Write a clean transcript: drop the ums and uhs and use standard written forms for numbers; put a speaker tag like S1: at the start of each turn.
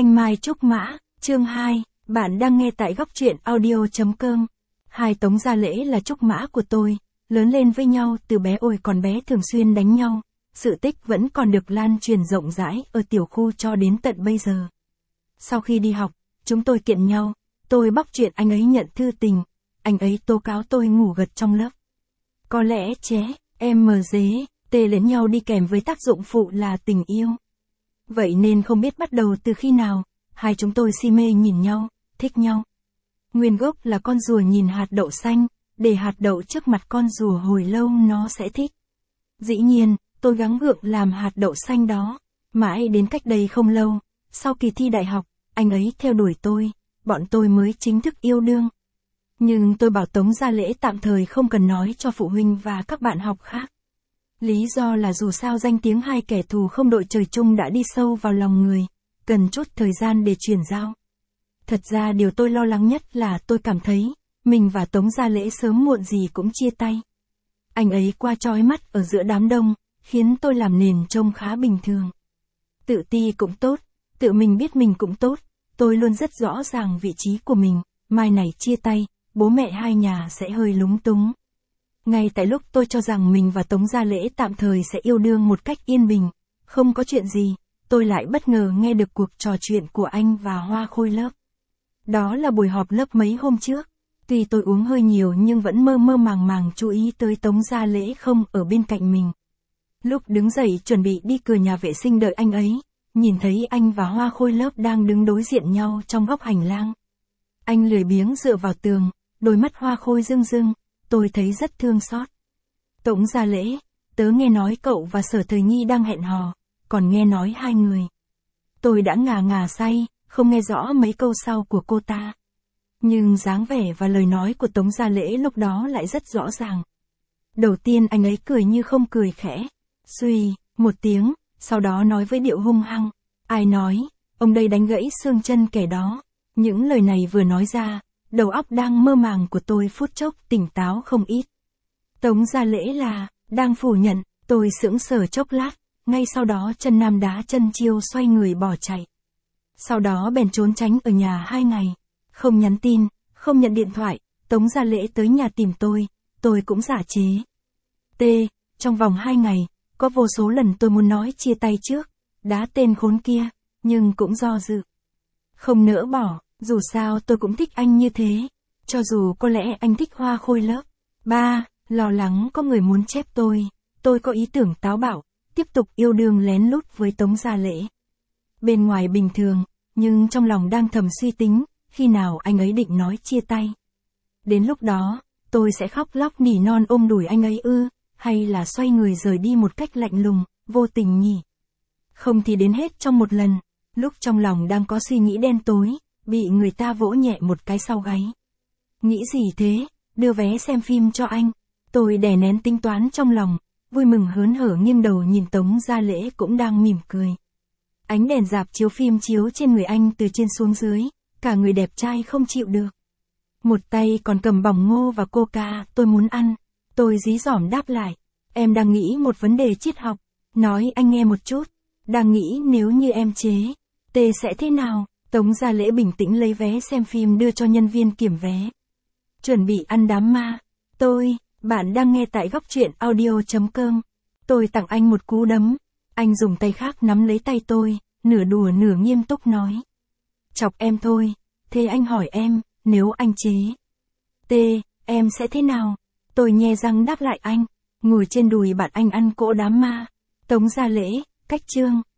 S1: Thanh Mai Trúc Mã, chương 2, bạn đang nghe tại góc truyện audio.com. Hai Tống Gia Lễ là trúc mã của tôi, lớn lên với nhau từ bé ôi còn bé thường xuyên đánh nhau. Sự tích vẫn còn được lan truyền rộng rãi ở tiểu khu cho đến tận bây giờ. Sau khi đi học, chúng tôi kiện nhau, tôi bóc chuyện anh ấy nhận thư tình, anh ấy tố cáo tôi ngủ gật trong lớp. Có lẽ MG, lẫn nhau đi kèm với tác dụng phụ là tình yêu. Vậy nên không biết bắt đầu từ khi nào, hai chúng tôi si mê nhìn nhau, thích nhau. Nguyên gốc là con rùa nhìn hạt đậu xanh, để hạt đậu trước mặt con rùa hồi lâu nó sẽ thích. Dĩ nhiên, tôi gắng gượng làm hạt đậu xanh đó, mãi đến cách đây không lâu, sau kỳ thi đại học, anh ấy theo đuổi tôi, bọn tôi mới chính thức yêu đương. Nhưng tôi bảo Tống Gia Lễ tạm thời không cần nói cho phụ huynh và các bạn học khác. Lý do là dù sao danh tiếng hai kẻ thù không đội trời chung đã đi sâu vào lòng người, cần chút thời gian để chuyển giao. Thật ra điều tôi lo lắng nhất là tôi cảm thấy, mình và Tống Gia Lễ sớm muộn gì cũng chia tay. Anh ấy qua chói mắt ở giữa đám đông, khiến tôi làm nền trông khá bình thường. Tự ti cũng tốt, tự mình biết mình cũng tốt, tôi luôn rất rõ ràng vị trí của mình, mai này chia tay, bố mẹ hai nhà sẽ hơi lúng túng. Ngay tại lúc tôi cho rằng mình và Tống Gia Lễ tạm thời sẽ yêu đương một cách yên bình, không có chuyện gì, tôi lại bất ngờ nghe được cuộc trò chuyện của anh và Hoa Khôi lớp. Đó là buổi họp lớp mấy hôm trước, tuy tôi uống hơi nhiều nhưng vẫn mơ mơ màng màng chú ý tới Tống Gia Lễ không ở bên cạnh mình. Lúc đứng dậy chuẩn bị đi cửa nhà vệ sinh đợi anh ấy, nhìn thấy anh và Hoa Khôi lớp đang đứng đối diện nhau trong góc hành lang. Anh lười biếng dựa vào tường, đôi mắt Hoa Khôi rưng rưng, tôi thấy rất thương xót. Tống Gia Lễ, tớ nghe nói cậu và Sở Thời Nhi đang hẹn hò, còn nghe nói hai người. Tôi đã ngà say, không nghe rõ mấy câu sau của cô ta. Nhưng dáng vẻ và lời nói của Tống Gia Lễ lúc đó lại rất rõ ràng. Đầu tiên anh ấy cười như không cười khẽ, suy, một tiếng, sau đó nói với điệu hung hăng. Ai nói, ông đây đánh gãy xương chân kẻ đó. Những lời này vừa nói ra, đầu óc đang mơ màng của tôi phút chốc tỉnh táo không ít. Tống Gia Lễ là, đang phủ nhận, tôi sững sờ chốc lát, ngay sau đó chân nam đá chân chiêu xoay người bỏ chạy. Sau đó bèn trốn tránh ở nhà 2 ngày, không nhắn tin, không nhận điện thoại, Tống Gia Lễ tới nhà tìm tôi cũng giả chế. Trong vòng 2 ngày, có vô số lần tôi muốn nói chia tay trước, đá tên khốn kia, nhưng cũng do dự. Không nỡ bỏ, dù sao tôi cũng thích anh như thế, cho dù có lẽ anh thích Hoa Khôi lớp. 3. Lo lắng có người muốn chép tôi có ý tưởng táo bạo, tiếp tục yêu đương lén lút với Tống Gia Lễ. Bên ngoài bình thường, nhưng trong lòng đang thầm suy tính, khi nào anh ấy định nói chia tay. Đến lúc đó, tôi sẽ khóc lóc nỉ non ôm đùi anh ấy hay là xoay người rời đi một cách lạnh lùng, vô tình nhỉ. Không thì đến hết trong một lần, lúc trong lòng đang có suy nghĩ đen tối, bị người ta vỗ nhẹ một cái sau gáy. Nghĩ gì thế, đưa vé xem phim cho anh. Tôi đè nén tính toán trong lòng, vui mừng hớn hở nghiêng đầu nhìn Tống Gia Lễ cũng đang mỉm cười. Ánh đèn rạp chiếu phim chiếu trên người anh từ trên xuống dưới, cả người đẹp trai không chịu được. Một tay còn cầm bỏng ngô và coca, tôi muốn ăn. Tôi dí dỏm đáp lại, em đang nghĩ một vấn đề triết học, nói anh nghe một chút, đang nghĩ nếu như em chế, sẽ thế nào? Tống Gia Lễ bình tĩnh lấy vé xem phim đưa cho nhân viên kiểm vé. Chuẩn bị ăn đám ma. Bạn đang nghe tại góc truyện audio.com. Tôi tặng anh một cú đấm. Anh dùng tay khác nắm lấy tay tôi, nửa đùa nửa nghiêm túc nói. Chọc em thôi, thế anh hỏi em, nếu anh chế, em sẽ thế nào? Tôi nhe răng đáp lại anh, ngồi trên đùi bạn anh ăn cỗ đám ma. Tống Gia Lễ, cách chương.